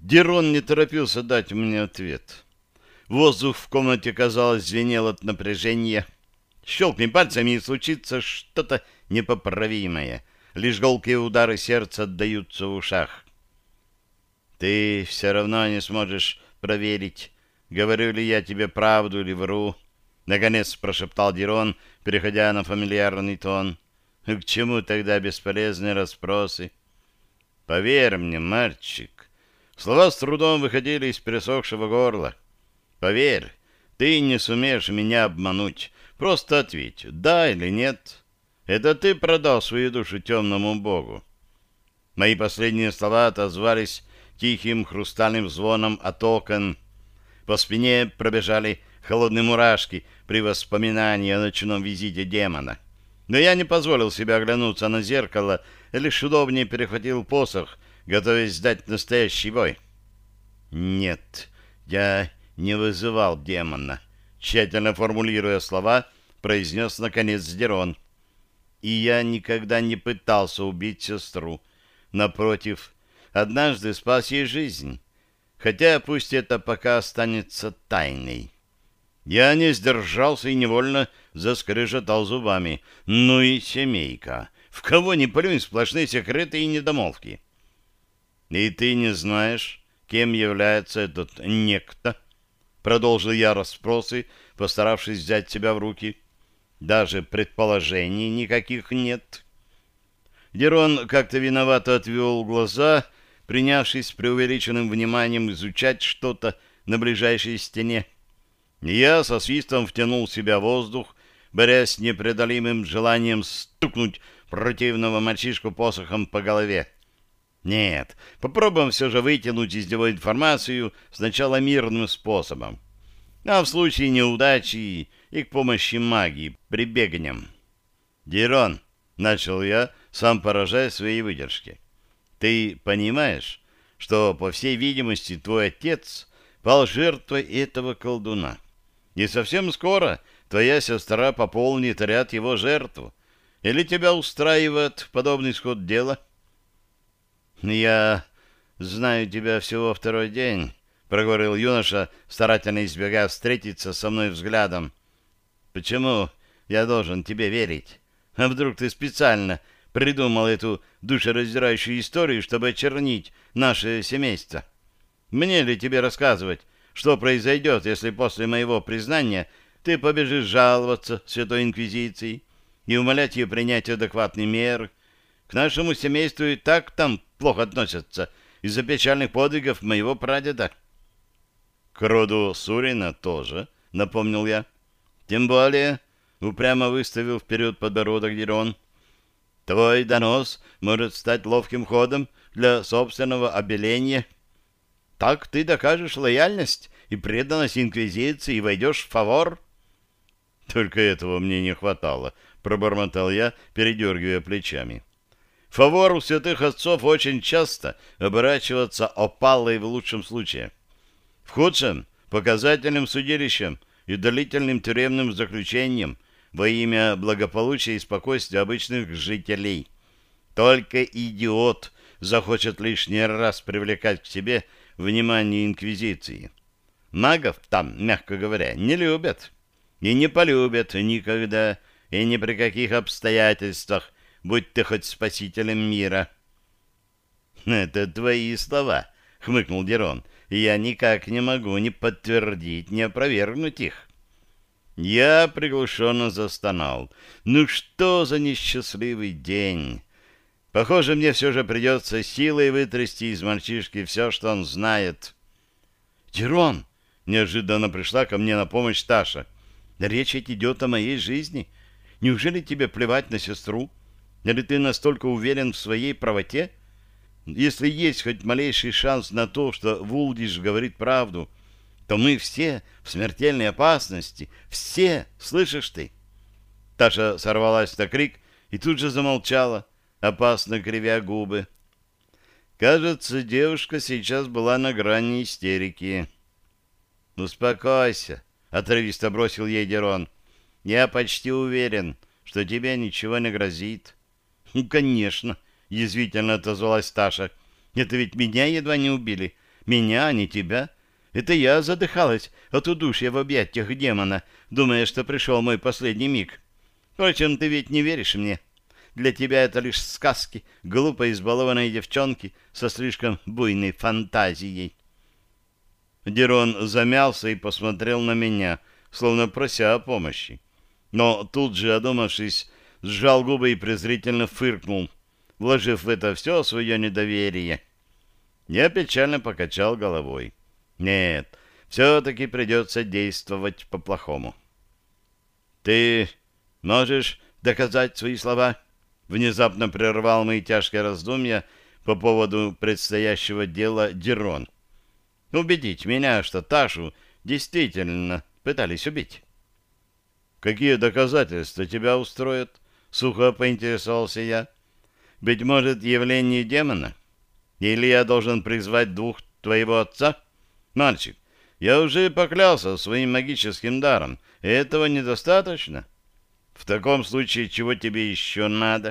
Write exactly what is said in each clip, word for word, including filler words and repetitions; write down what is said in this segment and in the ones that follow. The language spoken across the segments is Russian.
Дерон не торопился дать мне ответ. Воздух в комнате, казалось, звенел от напряжения. Щелкни пальцами, и случится что-то непоправимое. Лишь гулкие удары сердца отдаются в ушах. «Ты все равно не сможешь проверить, говорю ли я тебе правду или вру», — наконец прошептал Дерон, переходя на фамильярный тон. «К чему тогда бесполезные расспросы? Поверь мне, мальчик». Слова с трудом выходили из пересохшего горла. «Поверь, ты не сумеешь меня обмануть. Просто ответь, да или нет. Это ты продал свою душу темному богу». Мои последние слова отозвались тихим хрустальным звоном от окон. По спине пробежали холодные мурашки при воспоминании о ночном визите демона. Но я не позволил себе оглянуться на зеркало, лишь удобнее перехватил посох, готовясь сдать настоящий бой. «Нет, я не вызывал демона», — тщательно формулируя слова, произнес наконец Дерон. «И я никогда не пытался убить сестру. Напротив, однажды спас ей жизнь, хотя пусть это пока останется тайной». Я не сдержался и невольно заскрежетал зубами. Ну и семейка. В кого ни плюнь, сплошные секреты и недомолвки. «И ты не знаешь, кем является этот некто?» Продолжил я расспросы, постаравшись взять себя в руки. «Даже предположений никаких нет». Дерон как-то виновато отвел глаза, принявшись с преувеличенным вниманием изучать что-то на ближайшей стене. Я со свистом втянул в себя воздух, борясь с непреодолимым желанием стукнуть противного мальчишку посохом по голове. Нет, попробуем все же вытянуть из него информацию сначала мирным способом. А в случае неудачи и к помощи магии прибегнем. «Дерон», — начал я, сам поражаясь своей выдержке, — «ты понимаешь, что, по всей видимости, твой отец пал жертвой этого колдуна? И совсем скоро твоя сестра пополнит ряд его жертв. Или тебя устраивает подобный исход дела?» «Я знаю тебя всего второй день», — проговорил юноша, старательно избегая встретиться со мной взглядом. «Почему я должен тебе верить? А вдруг ты специально придумал эту душераздирающую историю, чтобы очернить наше семейство? Мне ли тебе рассказывать, что произойдет, если после моего признания ты побежишь жаловаться Святой Инквизиции и умолять ее принять адекватные меры? К нашему семейству и так там плохо относятся из-за печальных подвигов моего прадеда». «К роду Сурина тоже», — напомнил я. «Тем более», — упрямо выставил вперед подбородок Дерон, — «твой донос может стать ловким ходом для собственного обеления. Так ты докажешь лояльность и преданность Инквизиции и войдешь в фавор». «Только этого мне не хватало», — пробормотал я, передергивая плечами. «Фавор у святых отцов очень часто оборачивается опалой в лучшем случае. В худшем — показательным судилищем и длительным тюремным заключением во имя благополучия и спокойствия обычных жителей. Только идиот захочет лишний раз привлекать к себе внимание Инквизиции. Магов там, мягко говоря, не любят. И не полюбят никогда, и ни при каких обстоятельствах, будь ты хоть спасителем мира». «Это твои слова», — хмыкнул Дерон, — «и я никак не могу ни подтвердить, ни опровергнуть их». Я приглушенно застонал. «Ну что за несчастливый день? Похоже, мне все же придется силой вытрясти из мальчишки все, что он знает». «Дерон!» — неожиданно пришла ко мне на помощь Таша. «Речь ведь идет о моей жизни. Неужели тебе плевать на сестру? Или ты настолько уверен в своей правоте? Если есть хоть малейший шанс на то, что Вулдиш говорит правду, то мы все в смертельной опасности. Все! Слышишь ты?» Таша сорвалась на крик и тут же замолчала, опасно кривя губы. Кажется, девушка сейчас была на грани истерики. «Успокойся», — отрывисто бросил ей Дерон. «Я почти уверен, что тебе ничего не грозит». «Ну, конечно», — язвительно отозвалась Таша. «Это ведь меня едва не убили. Меня, а не тебя. Это я задыхалась от удушья в объятиях демона, думая, что пришел мой последний миг. Впрочем, ты ведь не веришь мне. Для тебя это лишь сказки глупой избалованной девчонки со слишком буйной фантазией. Дерон замялся и посмотрел на меня, словно прося о помощи. Но тут же, одумавшись, сжал губы и презрительно фыркнул, вложив в это все свое недоверие. Я печально покачал головой. Нет, все-таки придется действовать по-плохому. «Ты можешь доказать свои слова?» Внезапно прервал мои тяжкие раздумья по поводу предстоящего дела Дерон. «Убедить меня, что Ташу действительно пытались убить». «Какие доказательства тебя устроят?» — сухо поинтересовался я. «Быть может, явление демона? Или я должен призвать двух твоего отца? Мальчик, я уже поклялся своим магическим даром. Этого недостаточно? В таком случае, чего тебе еще надо?»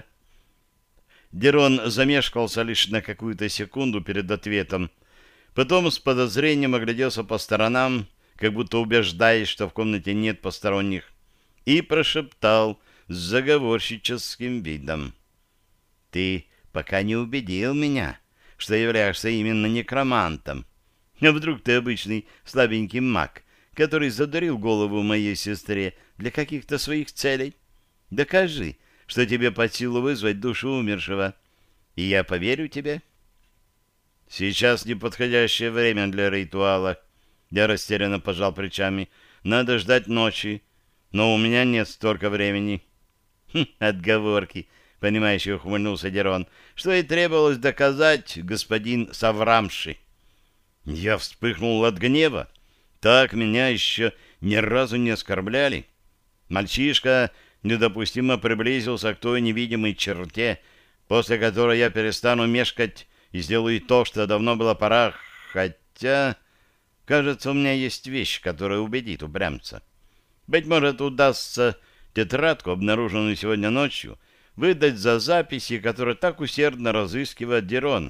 Дерон замешкался лишь на какую-то секунду перед ответом. Потом с подозрением огляделся по сторонам, как будто убеждаясь, что в комнате нет посторонних, и прошептал с заговорщическим видом: «Ты пока не убедил меня, что являешься именно некромантом. А вдруг ты обычный слабенький маг, который задурил голову моей сестре для каких-то своих целей? Докажи, что тебе под силу вызвать душу умершего, и я поверю тебе». «Сейчас неподходящее время для ритуала». Я растерянно пожал плечами. «Надо ждать ночи, но у меня нет столько времени». «Хм, отговорки», — понимающе ухмыльнулся Дерон, «что и требовалось доказать, господин Саврамши». Я вспыхнул от гнева. Так меня еще ни разу не оскорбляли. Мальчишка недопустимо приблизился к той невидимой черте, после которой я перестану мешкать и сделаю то, что давно было пора, хотя, кажется, у меня есть вещь, которая убедит упрямца. Быть может, удастся тетрадку, обнаруженную сегодня ночью, выдать за записи, которые так усердно разыскивает Дерон.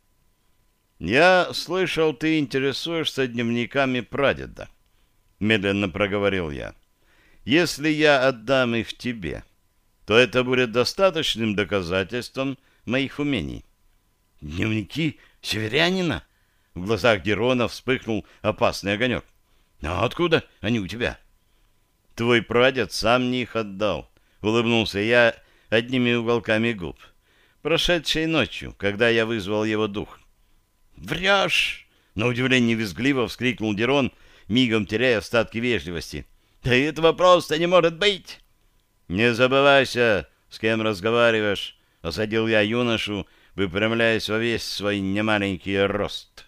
«Я слышал, ты интересуешься дневниками прадеда», — медленно проговорил я. «Если я отдам их тебе, то это будет достаточным доказательством моих умений». «Дневники северянина?» В глазах Дерона вспыхнул опасный огонек. «А откуда они у тебя?» «Твой прадед сам мне их отдал», — улыбнулся я одними уголками губ. «Прошедшей ночью, когда я вызвал его дух». «Врешь!» — на удивление визгливо вскрикнул Дерон, мигом теряя остатки вежливости. «Да этого просто не может быть!» «Не забывайся, с кем разговариваешь», — осадил я юношу, выпрямляясь во весь свой немаленький рост.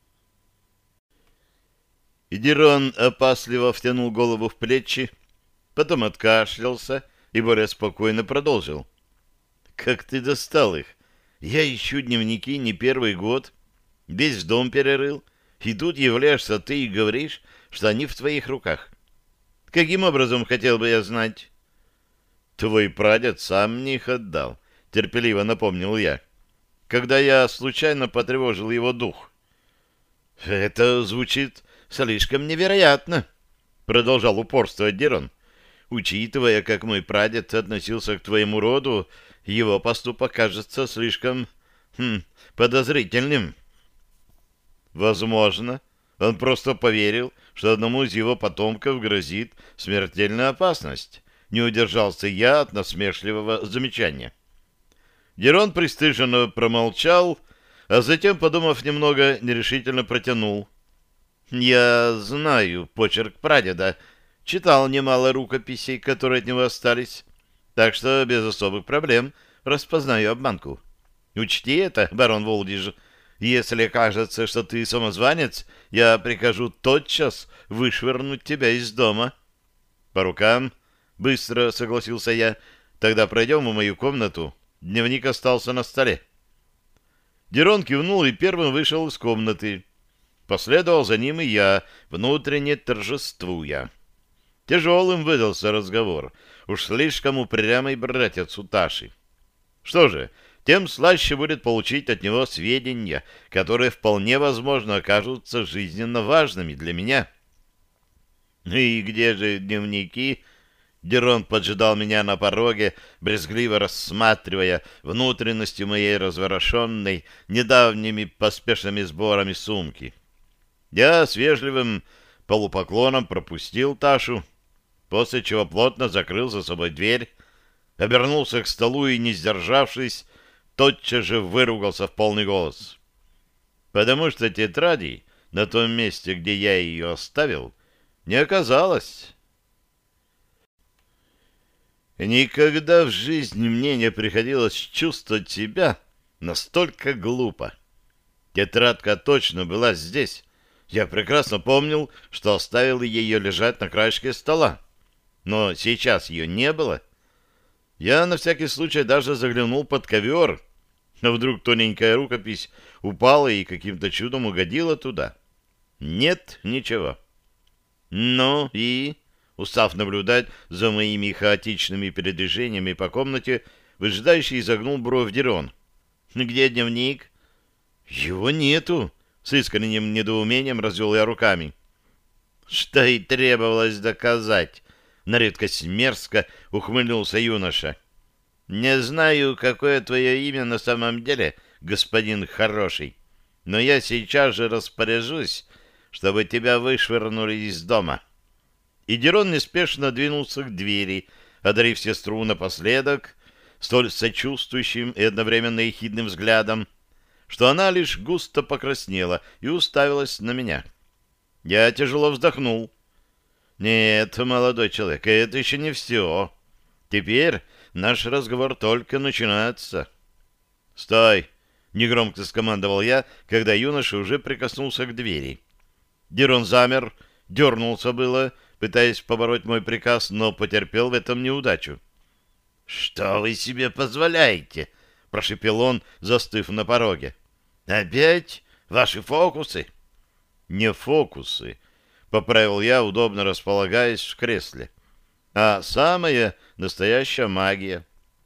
И Дерон опасливо втянул голову в плечи, потом откашлялся и более спокойно продолжил. «Как ты достал их? Я ищу дневники не первый год, весь дом перерыл, и тут являешься ты и говоришь, что они в твоих руках. Каким образом, хотел бы я знать?» «Твой прадед сам мне их отдал», — терпеливо напомнил я, «когда я случайно потревожил его дух». «Это звучит слишком невероятно», — продолжал упорствовать Дерон. «Учитывая, как мой прадед относился к твоему роду, его поступок кажется слишком хм, подозрительным». «Возможно, он просто поверил, что одному из его потомков грозит смертельная опасность». Не удержался я от насмешливого замечания. Дерон пристыженно промолчал, а затем, подумав немного, нерешительно протянул. «Я знаю почерк прадеда, читал немало рукописей, которые от него остались, так что без особых проблем распознаю обманку. Учти это, барон Волдиж. Если кажется, что ты самозванец, я прикажу тотчас вышвырнуть тебя из дома». «По рукам», — быстро согласился я. «Тогда пройдем в мою комнату. Дневник остался на столе». Дерон кивнул и первым вышел из комнаты. Последовал за ним и я, внутренне торжествуя. Тяжелым выдался разговор. Уж слишком упрямый братец у Таши. Что же, тем слаще будет получить от него сведения, которые вполне возможно окажутся жизненно важными для меня. «И где же дневники?» Дерон поджидал меня на пороге, брезгливо рассматривая внутренности моей разворошенной недавними поспешными сборами сумки. Я с вежливым полупоклоном пропустил Ташу, после чего плотно закрыл за собой дверь, обернулся к столу и, не сдержавшись, тотчас же выругался в полный голос. Потому что тетради на том месте, где я ее оставил, не оказалось. Никогда в жизни мне не приходилось чувствовать себя настолько глупо. Тетрадка точно была здесь. Я прекрасно помнил, что оставил ее лежать на краешке стола. Но сейчас ее не было. Я на всякий случай даже заглянул под ковер. Но вдруг тоненькая рукопись упала и каким-то чудом угодила туда. Нет ничего. Ну и... Устав наблюдать за моими хаотичными передвижениями по комнате, выжидающий изогнул бровь Дерон. «Где дневник?» «Его нету!» — с искренним недоумением развел я руками. «Что и требовалось доказать!» — на редкость мерзко ухмыльнулся юноша. «Не знаю, какое твое имя на самом деле, господин хороший, но я сейчас же распоряжусь, чтобы тебя вышвырнули из дома». И Дерон неспешно двинулся к двери, одарив сестру напоследок столь сочувствующим и одновременно ехидным взглядом, что она лишь густо покраснела и уставилась на меня. Я тяжело вздохнул. «Нет, молодой человек, это еще не все. Теперь наш разговор только начинается». «Стой!» — негромко скомандовал я, когда юноша уже прикоснулся к двери. Дерон замер, дернулся было, пытаясь побороть мой приказ, но потерпел в этом неудачу. «Что вы себе позволяете?» — прошепел он, застыв на пороге. «Опять ваши фокусы?» «Не фокусы», — поправил я, удобно располагаясь в кресле, «а самая настоящая магия».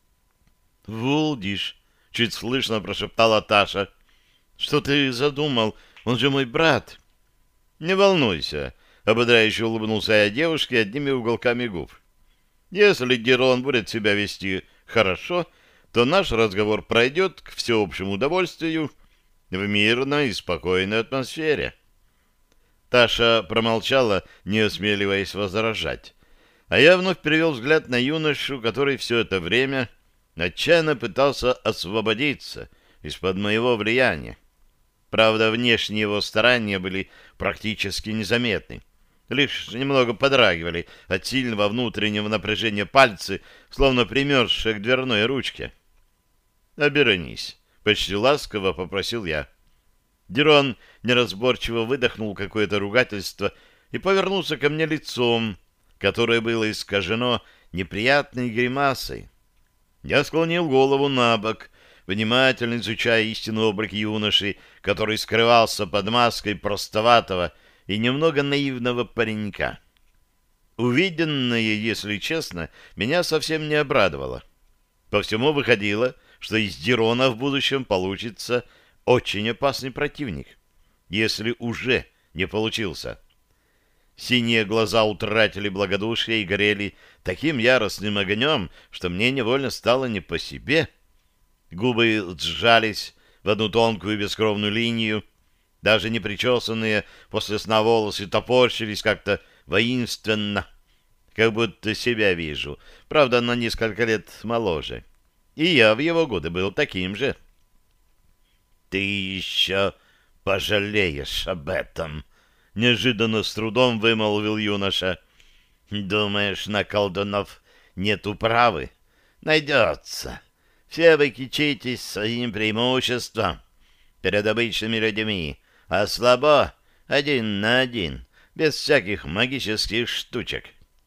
«Вулдиш», — чуть слышно прошептала Таша. «Что ты задумал? Он же мой брат». «Не волнуйся», — ободряюще улыбнулся я девушке одними уголками губ. «Если Дерон будет себя вести хорошо, то наш разговор пройдет к всеобщему удовольствию в мирной и спокойной атмосфере». Таша промолчала, не осмеливаясь возражать. А я вновь перевел взгляд на юношу, который все это время отчаянно пытался освободиться из-под моего влияния. Правда, внешние его старания были практически незаметны. Лишь немного подрагивали от сильного внутреннего напряжения пальцы, словно примерзшие к дверной ручке. «Обернись», — почти ласково попросил я. Дерон неразборчиво выдохнул какое-то ругательство и повернулся ко мне лицом, которое было искажено неприятной гримасой. Я склонил голову на бок, внимательно изучая истинный облик юноши, который скрывался под маской простоватого и немного наивного паренька. Увиденное, если честно, меня совсем не обрадовало. По всему выходило, что из Дерона в будущем получится очень опасный противник, если уже не получился. Синие глаза утратили благодушие и горели таким яростным огнем, что мне невольно стало не по себе. Губы сжались в одну тонкую бескровную линию, даже непричесанные после сна волосы топорщились как-то воинственно, как будто себя вижу, правда, на несколько лет моложе. И я в его годы был таким же. «Ты еще пожалеешь об этом», — неожиданно с трудом вымолвил юноша. «Думаешь, на колдунов нет управы? Найдется. Все вы кичитесь своим преимуществом перед обычными людьми, а слабо один на один, без всяких магических штучек».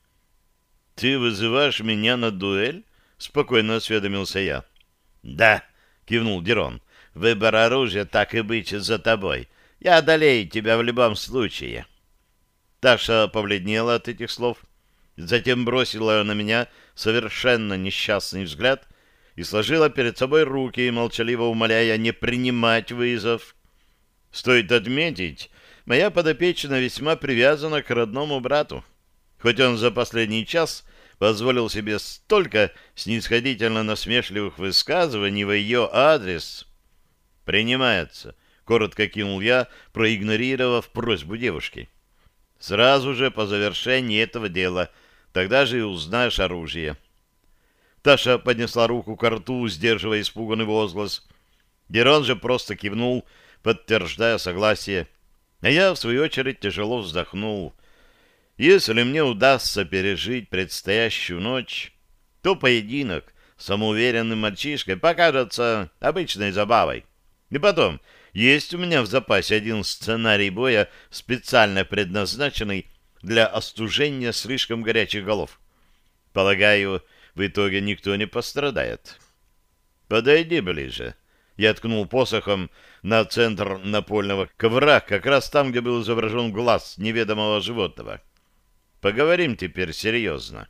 «Ты вызываешь меня на дуэль?» — спокойно осведомился я. «Да», — кивнул Дерон, — «выбор оружия, так и быть, за тобой. Я одолею тебя в любом случае». Таша побледнела от этих слов, затем бросила на меня совершенно несчастный взгляд и сложила перед собой руки, молчаливо умоляя не принимать вызов. Стоит отметить, моя подопечная весьма привязана к родному брату. Хоть он за последний час позволил себе столько снисходительно насмешливых высказываний в ее адрес. «Принимается», — коротко кинул я, проигнорировав просьбу девушки. «Сразу же по завершении этого дела, тогда же и узнаешь оружие». Таша поднесла руку к рту, сдерживая испуганный возглас. Дерон же просто кивнул, подтверждая согласие. А я, в свою очередь, тяжело вздохнул. Если мне удастся пережить предстоящую ночь, то поединок с самоуверенным мальчишкой покажется обычной забавой. И потом, есть у меня в запасе один сценарий боя, специально предназначенный для остужения слишком горячих голов. Полагаю, в итоге никто не пострадает. «Подойди ближе». Я ткнул посохом на центр напольного ковра, как раз там, где был изображен глаз неведомого животного. «Поговорим теперь серьезно».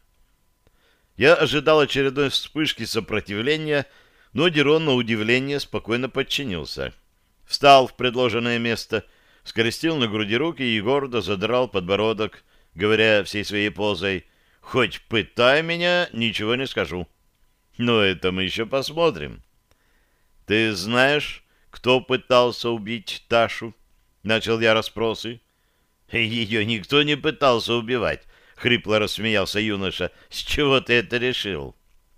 Я ожидал очередной вспышки сопротивления, но Дерон, на удивление, спокойно подчинился. Встал в предложенное место, скрестил на груди руки и гордо задрал подбородок, говоря всей своей позой: «Хоть пытай меня, ничего не скажу». Но это мы еще посмотрим. «Ты знаешь, кто пытался убить Ташу?» — начал я расспросы. «Ее никто не пытался убивать», — хрипло рассмеялся юноша. «С чего ты это решил?»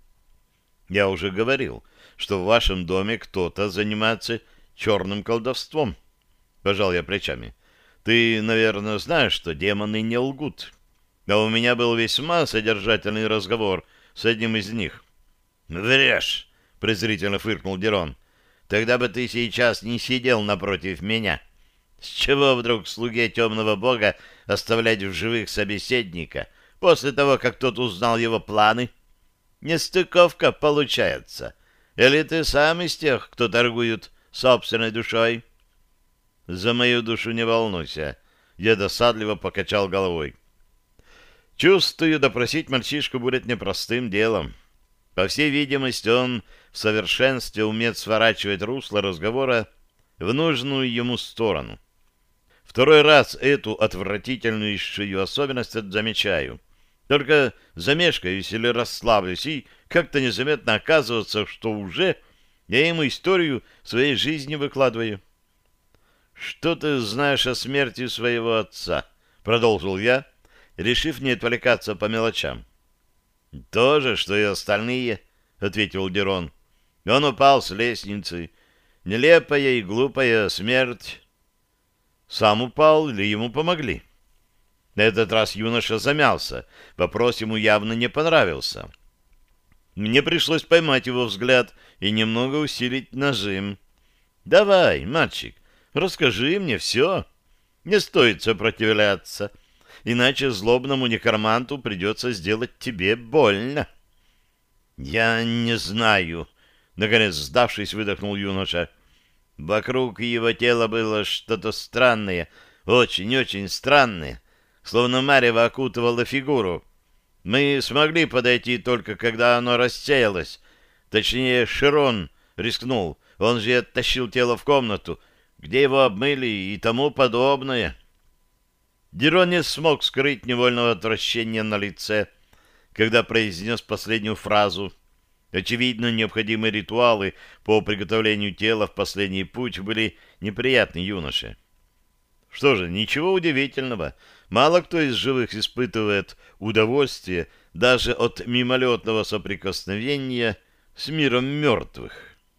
«Я уже говорил, что в вашем доме кто-то занимается черным колдовством», — пожал я плечами. «Ты, наверное, знаешь, что демоны не лгут. А у меня был весьма содержательный разговор с одним из них». «Врешь!» — презрительно фыркнул Дерон. «Тогда бы ты сейчас не сидел напротив меня. С чего вдруг слуге темного бога оставлять в живых собеседника после того, как тот узнал его планы? Нестыковка получается. Или ты сам из тех, кто торгует собственной душой?» «За мою душу не волнуйся», — я досадливо покачал головой. «Чувствую, допросить мальчишку будет непростым делом. По всей видимости, он в совершенстве умеет сворачивать русло разговора в нужную ему сторону. Второй раз эту отвратительную особенность замечаю. Только замешкаюсь или расслаблюсь, и как-то незаметно оказывается, что уже я ему историю своей жизни выкладываю». «Что ты знаешь о смерти своего отца?» — продолжил я, решив не отвлекаться по мелочам. «То же, что и остальные», — ответил Дерон. «Он упал с лестницы. Нелепая и глупая смерть». «Сам упал или ему помогли?» На этот раз юноша замялся. Вопрос ему явно не понравился. Мне пришлось поймать его взгляд и немного усилить нажим. «Давай, мальчик, расскажи мне все. Не стоит сопротивляться, иначе злобному некроманту придется сделать тебе больно». «Я не знаю», — наконец сдавшись, выдохнул юноша. «Вокруг его тела было что-то странное, очень-очень странное, словно марево окутывало фигуру. Мы смогли подойти только когда оно рассеялось. Точнее, Широн рискнул, он же оттащил тело в комнату, где его обмыли и тому подобное». Дерон не смог скрыть невольного отвращения на лице, когда произнес последнюю фразу. Очевидно, необходимые ритуалы по приготовлению тела в последний путь были неприятны юноше. Что же, ничего удивительного. Мало кто из живых испытывает удовольствие даже от мимолетного соприкосновения с миром мертвых.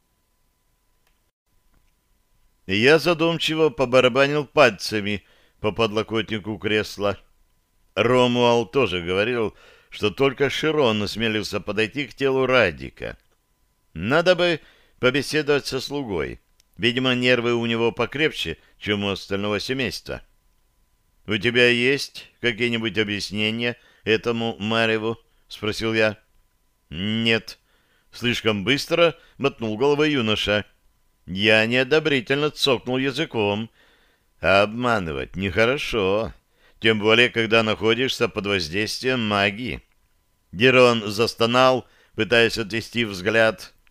Я задумчиво побарабанил пальцами по подлокотнику кресла. Ромуал тоже говорил, что только Широн осмелился подойти к телу Радика. Надо бы побеседовать со слугой. Видимо, нервы у него покрепче, чем у остального семейства. — У тебя есть какие-нибудь объяснения этому мареву? — спросил я. — Нет. Слишком быстро мотнул головой юноша. Я неодобрительно цокнул языком. Обманывать нехорошо, тем более, когда находишься под воздействием магии. Дерон застонал, пытаясь отвести взгляд.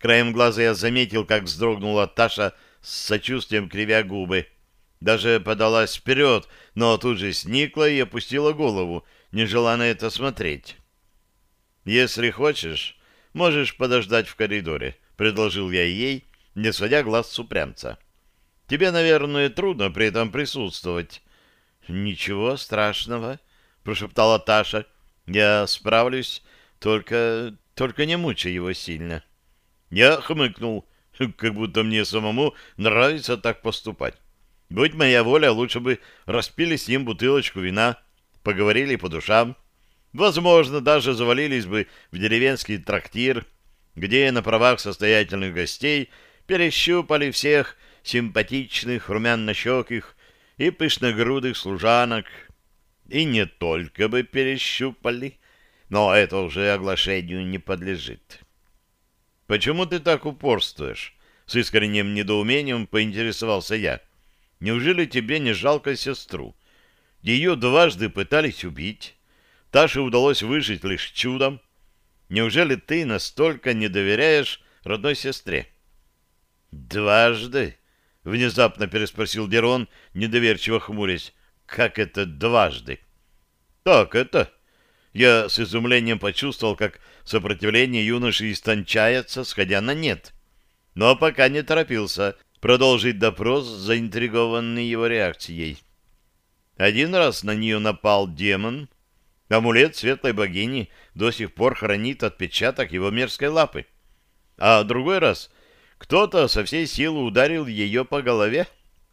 Краем глаза я заметил, как вздрогнула Таша с сочувствием, кривя губы. Даже подалась вперед, но тут же сникла и опустила голову, не желая на это смотреть. «Если хочешь, можешь подождать в коридоре», — предложил я ей, не сводя глаз с упрямца. «Тебе, наверное, трудно при этом присутствовать». «Ничего страшного», — прошептала Таша. «Я справлюсь, только... только не мучай его сильно». Я хмыкнул, как будто мне самому нравится так поступать. Будь моя воля, лучше бы распили с ним бутылочку вина, поговорили по душам. Возможно, даже завалились бы в деревенский трактир, где на правах состоятельных гостей перещупали всех симпатичных, румяно-щеких и пышногрудых служанок. И не только бы перещупали, но это уже оглашению не подлежит. «Почему ты так упорствуешь?» — с искренним недоумением поинтересовался я. «Неужели тебе не жалко сестру? Ее дважды пытались убить. Таше удалось выжить лишь чудом. Неужели ты настолько не доверяешь родной сестре?» «Дважды?» — внезапно переспросил Дерон, недоверчиво хмурясь. «Как это дважды?» «Так это...» Я с изумлением почувствовал, как сопротивление юноши истончается, сходя на нет. Но пока не торопился продолжить допрос, заинтригованный его реакцией. Один раз на нее напал демон. Амулет светлой богини до сих пор хранит отпечаток его мерзкой лапы. А другой раз кто-то со всей силы ударил ее по голове.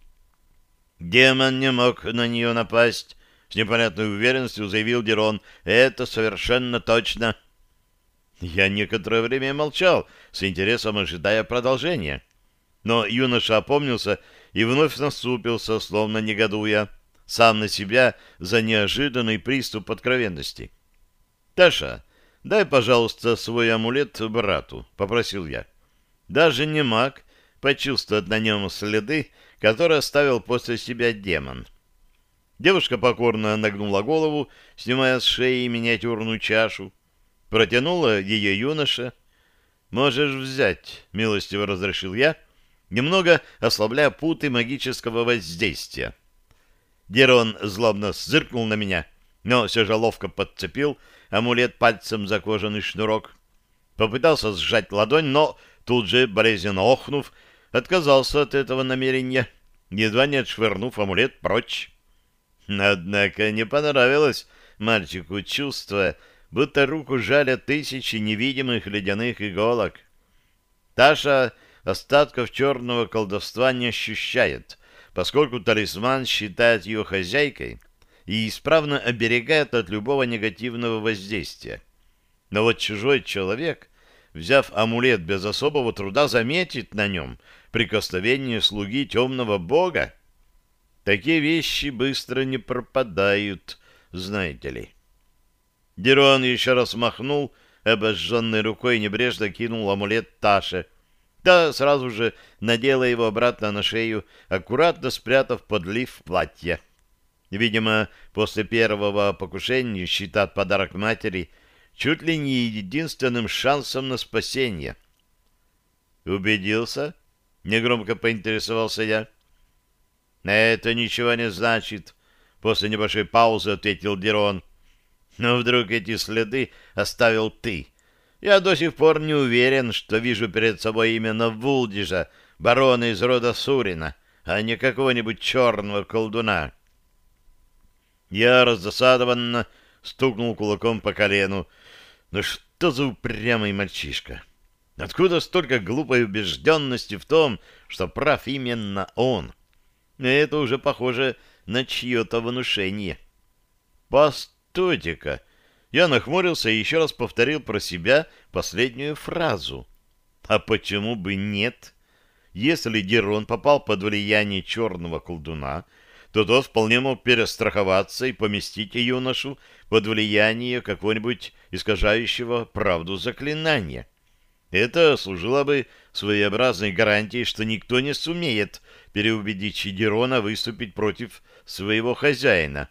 Демон не мог на нее напасть. С непонятной уверенностью заявил Дерон. «Это совершенно точно». Я некоторое время молчал, с интересом ожидая продолжения. Но юноша опомнился и вновь насупился, словно негодуя, сам на себя за неожиданный приступ откровенности. «Таша, дай, пожалуйста, свой амулет брату», — попросил я. Даже не маг почувствовать на нем следы, которые оставил после себя демон. Девушка покорно нагнула голову, снимая с шеи миниатюрную чашу. Протянула ее юноша. «Можешь взять», — милостиво разрешил я, немного ослабляя путы магического воздействия. Дерон злобно зыркнул на меня, но все же ловко подцепил амулет пальцем за кожаный шнурок. Попытался сжать ладонь, но тут же, болезненно охнув, отказался от этого намерения, едва не отшвырнув амулет прочь. Однако не понравилось мальчику чувство, будто руку жалят тысячи невидимых ледяных иголок. Таша остатков черного колдовства не ощущает, поскольку талисман считает ее хозяйкой и исправно оберегает от любого негативного воздействия. Но вот чужой человек, взяв амулет без особого труда, заметит на нем прикосновение слуги темного бога. Такие вещи быстро не пропадают, знаете ли. Дерон еще раз махнул обожженной рукой и небрежно кинул амулет Таше. Та сразу же надела его обратно на шею, аккуратно спрятав под лиф платья. Видимо, после первого покушения считает подарок матери чуть ли не единственным шансом на спасение. «Убедился?» — негромко поинтересовался я. «Это ничего не значит», — после небольшой паузы ответил Дерон. «Но вдруг эти следы оставил ты? Я до сих пор не уверен, что вижу перед собой именно Вулдижа, барона из рода Сурина, а не какого-нибудь черного колдуна». Я раздосадованно стукнул кулаком по колену. «Ну что за упрямый мальчишка? Откуда столько глупой убежденности в том, что прав именно он?» Это уже похоже на чье-то внушение. «Постойте-ка!» Я нахмурился и еще раз повторил про себя последнюю фразу. «А почему бы нет? Если Дерон попал под влияние черного колдуна, то тот вполне мог перестраховаться и поместить юношу под влияние какого-нибудь искажающего правду заклинания. Это служило бы своеобразной гарантией, что никто не сумеет переубедить Чидерона выступить против своего хозяина.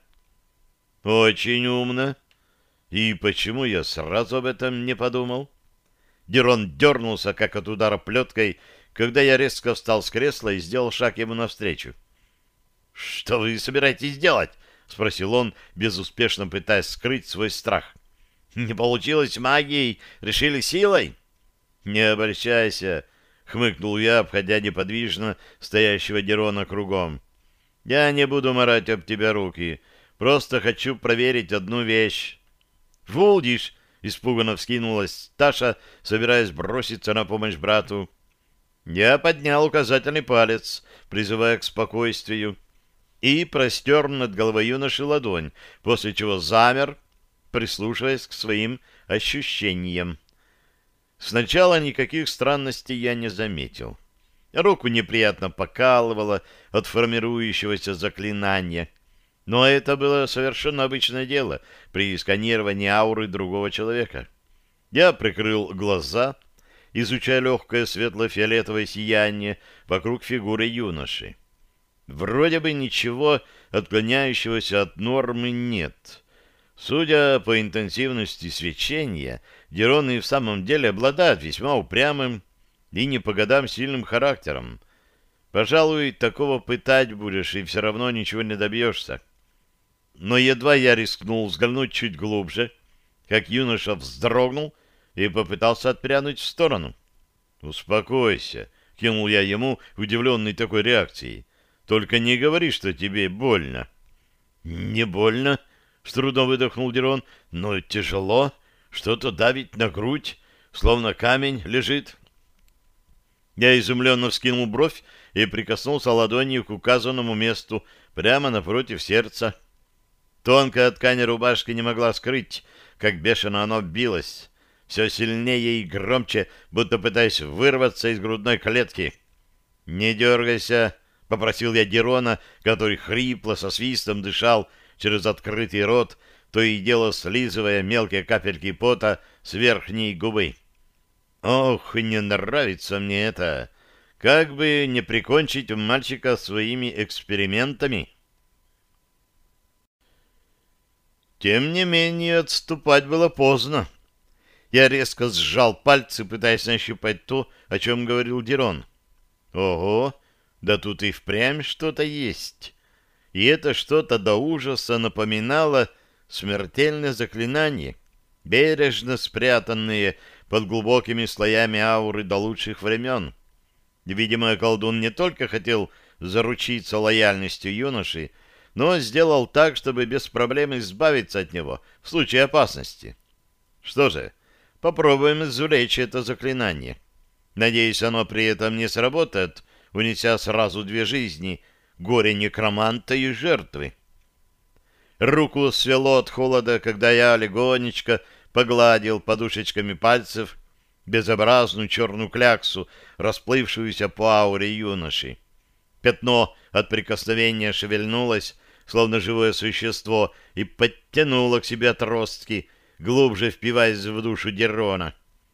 Очень умно. И почему я сразу об этом не подумал? Дерон дернулся, как от удара плеткой, когда я резко встал с кресла и сделал шаг ему навстречу. — Что вы собираетесь делать? — спросил он, безуспешно пытаясь скрыть свой страх. — Не получилось магией, решили силой? — Не обольщайся, — хмыкнул я, обходя неподвижно стоящего Дерона кругом. — Я не буду марать об тебя руки, просто хочу проверить одну вещь. — Вулдиш! — испуганно вскинулась Таша, собираясь броситься на помощь брату. Я поднял указательный палец, призывая к спокойствию, и простер над головой юноши ладонь, после чего замер, прислушиваясь к своим ощущениям. Сначала никаких странностей я не заметил. Руку неприятно покалывало от формирующегося заклинания, но это было совершенно обычное дело при сканировании ауры другого человека. Я прикрыл глаза, изучая легкое светло-фиолетовое сияние вокруг фигуры юноши. Вроде бы ничего отклоняющегося от нормы нет. Судя по интенсивности свечения, Дерон и в самом деле обладает весьма упрямым и не по годам сильным характером. Пожалуй, такого пытать будешь, и все равно ничего не добьешься. Но едва я рискнул взглянуть чуть глубже, как юноша вздрогнул и попытался отпрянуть в сторону. «Успокойся», — кинул я ему, удивленный такой реакцией. «Только не говори, что тебе больно». «Не больно», — с трудом выдохнул Дерон, — «но тяжело, что-то давит на грудь, словно камень лежит». Я изумленно вскинул бровь и прикоснулся ладонью к указанному месту прямо напротив сердца. Тонкая ткань рубашки не могла скрыть, как бешено оно билось, все сильнее и громче, будто пытаясь вырваться из грудной клетки. «Не дергайся», — попросил я Дерона, который хрипло со свистом дышал через открытый рот, то и дело слизывая мелкие капельки пота с верхней губы. «Ох, не нравится мне это! Как бы не прикончить мальчика своими экспериментами!» Тем не менее, отступать было поздно. Я резко сжал пальцы, пытаясь нащупать то, о чем говорил Дерон. Ого, да тут и впрямь что-то есть. И это что-то до ужаса напоминало смертельное заклинание, бережно спрятанное под глубокими слоями ауры до лучших времен. Видимо, колдун не только хотел заручиться лояльностью юноши, но сделал так, чтобы без проблем избавиться от него в случае опасности. Что же, попробуем извлечь это заклинание. Надеюсь, оно при этом не сработает, унеся сразу две жизни — горе некроманта и жертвы. Руку свело от холода, когда я легонечко погладил подушечками пальцев безобразную черную кляксу, расплывшуюся по ауре юноши. Пятно от прикосновения шевельнулось, словно живое существо, и подтянуло к себе отростки, глубже впиваясь в душу Дерона.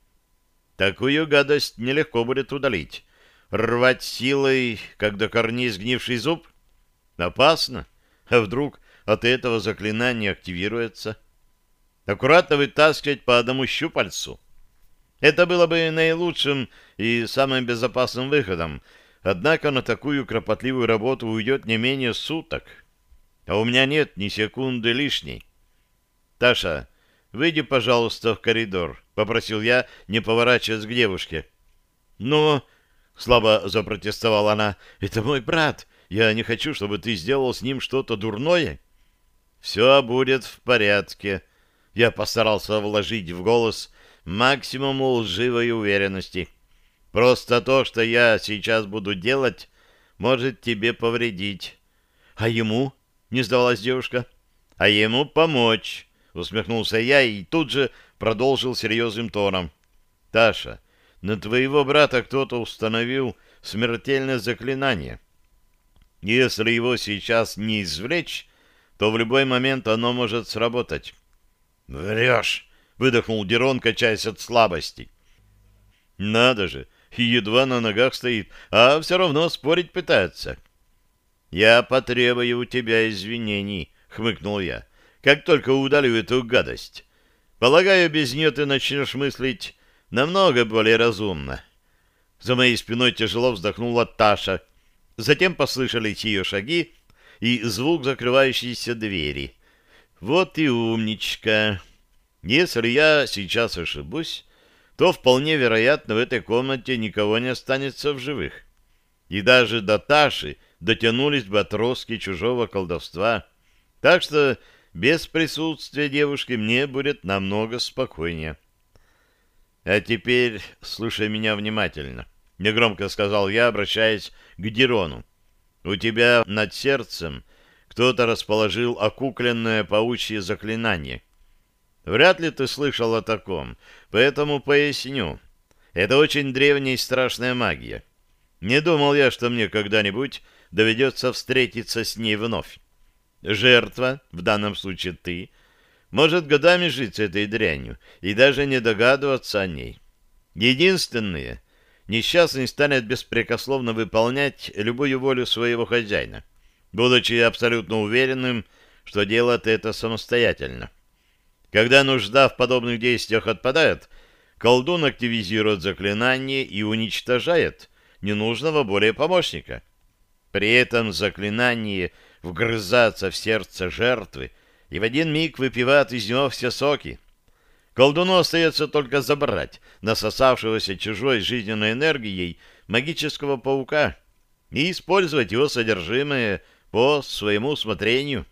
Такую гадость нелегко будет удалить. Рвать силой, как до корней сгнивший зуб? Опасно. А вдруг от этого заклинание активируется? Аккуратно вытаскивать по одному щупальцу. Это было бы наилучшим и самым безопасным выходом, однако на такую кропотливую работу уйдет не менее суток. А у меня нет ни секунды лишней. «Таша, выйди, пожалуйста, в коридор», — попросил я, не поворачиваясь к девушке. «Но...» — слабо запротестовала она. «Это мой брат. Я не хочу, чтобы ты сделал с ним что-то дурное». «Все будет в порядке». Я постарался вложить в голос максимум лживой уверенности. «Просто то, что я сейчас буду делать, может тебе повредить». «А ему?» — не сдавалась девушка. «А ему помочь», — усмехнулся я и тут же продолжил серьезным тоном. «Таша, на твоего брата кто-то установил смертельное заклинание. Если его сейчас не извлечь, то в любой момент оно может сработать». «Врешь!» — выдохнул Дерон, качаясь от слабости. «Надо же, едва на ногах стоит, а все равно спорить пытается». «Я потребую у тебя извинений», — хмыкнул я, — «как только удалю эту гадость. Полагаю, без нее ты начнешь мыслить намного более разумно. За моей спиной тяжело вздохнула Таша. Затем послышались ее шаги и звук закрывающейся двери. Вот и умничка. Если я сейчас ошибусь, то вполне вероятно в этой комнате никого не останется в живых. И даже до Таши дотянулись бы отростки чужого колдовства. Так что без присутствия девушки мне будет намного спокойнее. А теперь слушай меня внимательно. Негромко сказал я, обращаясь к Дирону. У тебя над сердцем кто-то расположил окукленное паучье заклинание. Вряд ли ты слышал о таком, поэтому поясню. Это очень древняя и страшная магия. Не думал я, что мне когда-нибудь доведется встретиться с ней вновь. Жертва, в данном случае ты, может годами жить с этой дрянью и даже не догадываться о ней. Единственное, несчастный станет беспрекословно выполнять любую волю своего хозяина, будучи абсолютно уверенным, что делает это самостоятельно. Когда нужда в подобных действиях отпадает, колдун активизирует заклинание и уничтожает ненужного более помощника. При этом заклинание вгрызается в сердце жертвы и в один миг выпивает из него все соки. Колдуну остается только забрать насосавшегося чужой жизненной энергией магического паука и использовать его содержимое по своему усмотрению.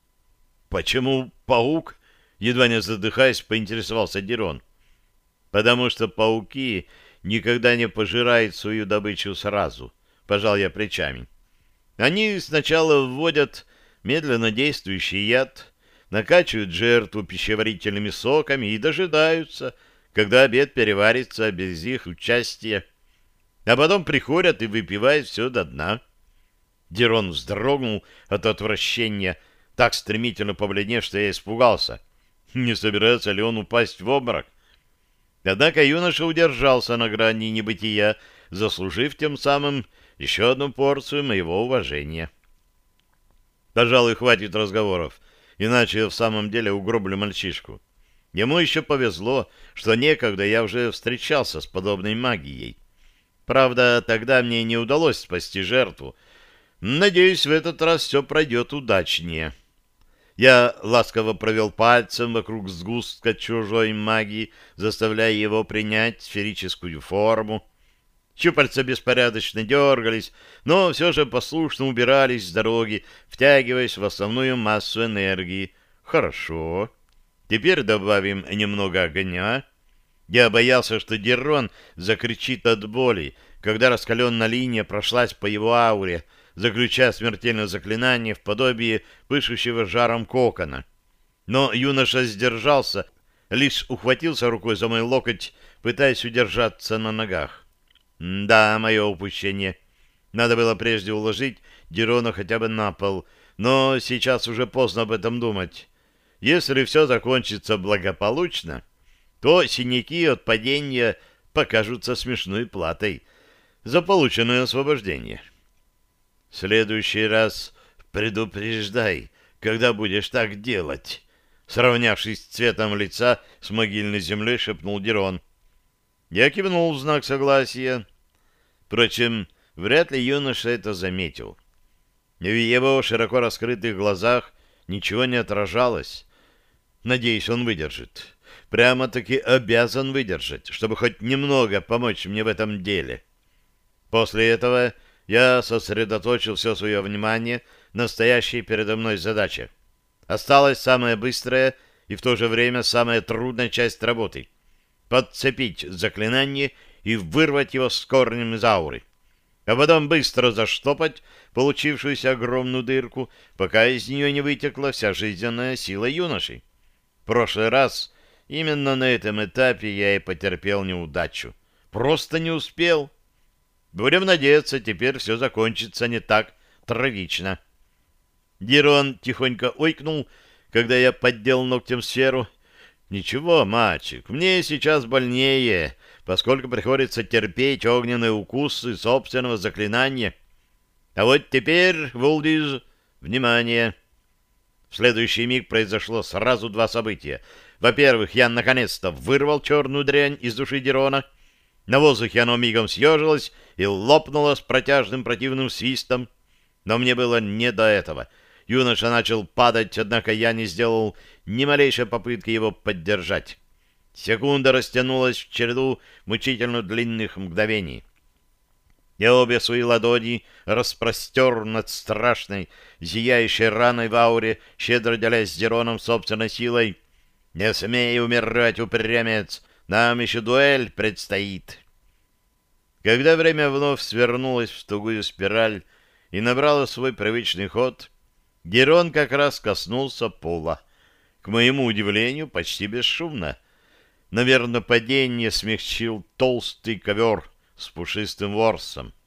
«Почему паук?» — едва не задыхаясь, поинтересовался Дирон. «Потому что пауки никогда не пожирают свою добычу сразу», — пожал я плечами. «Они сначала вводят медленно действующий яд, накачивают жертву пищеварительными соками и дожидаются, когда обед переварится без их участия, а потом приходят и выпивают все до дна». Дирон вздрогнул от отвращения, так стремительно побледнев, что я испугался. Не собирается ли он упасть в обморок? Однако юноша удержался на грани небытия, заслужив тем самым еще одну порцию моего уважения. Пожалуй, хватит разговоров, иначе я в самом деле угроблю мальчишку. Ему еще повезло, что некогда я уже встречался с подобной магией. Правда, тогда мне не удалось спасти жертву. Надеюсь, в этот раз все пройдет удачнее. Я ласково провел пальцем вокруг сгустка чужой магии, заставляя его принять сферическую форму. Щупальца беспорядочно дергались, но все же послушно убирались с дороги, втягиваясь в основную массу энергии. Хорошо. Теперь добавим немного огня. Я боялся, что Дирон закричит от боли, когда раскаленная линия прошлась по его ауре, заключая смертельное заклинание в подобие пышущего жаром кокона. Но юноша сдержался, лишь ухватился рукой за мой локоть, пытаясь удержаться на ногах. Да, мое упущение. Надо было прежде уложить Дирона хотя бы на пол, но сейчас уже поздно об этом думать. Если все закончится благополучно, то синяки от падения покажутся смешной платой за полученное освобождение. В следующий раз предупреждай, когда будешь так делать. Сравнявшись цветом лица с могильной землей, шепнул Дирон. Я кивнул в знак согласия. Впрочем, вряд ли юноша это заметил. В его широко раскрытых глазах ничего не отражалось. Надеюсь, он выдержит. Прямо-таки обязан выдержать, чтобы хоть немного помочь мне в этом деле. После этого я сосредоточил все свое внимание на стоящей передо мной задаче. Осталась самая быстрая и в то же время самая трудная часть работы — подцепить заклинание и вырвать его с корнем из ауры, а потом быстро заштопать получившуюся огромную дырку, пока из нее не вытекла вся жизненная сила юноши. В прошлый раз именно на этом этапе я и потерпел неудачу. Просто не успел. Будем надеяться, теперь все закончится не так трагично. Дирон тихонько ойкнул, когда я поддел ногтем сферу. Ничего, мальчик, мне сейчас больнее, поскольку приходится терпеть огненные укусы собственного заклинания. А вот теперь, Вулдиз, внимание! В следующий миг произошло сразу два события. Во-первых, я наконец-то вырвал черную дрянь из души Дерона. На воздухе оно мигом съежилось и лопнуло с протяжным противным свистом. Но мне было не до этого. Юноша начал падать, однако я не сделал ни малейшей попытки его поддержать. Секунда растянулась в череду мучительно длинных мгновений. Я обе свои ладони распростер над страшной, зияющей раной в ауре, щедро делясь с Дероном собственной силой. «Не смей умирать, упрямец! Нам еще дуэль предстоит!» Когда время вновь свернулось в тугую спираль и набрало свой привычный ход, Дерон как раз коснулся пола. К моему удивлению, почти бесшумно. Наверное, падение смягчил толстый ковер с пушистым ворсом.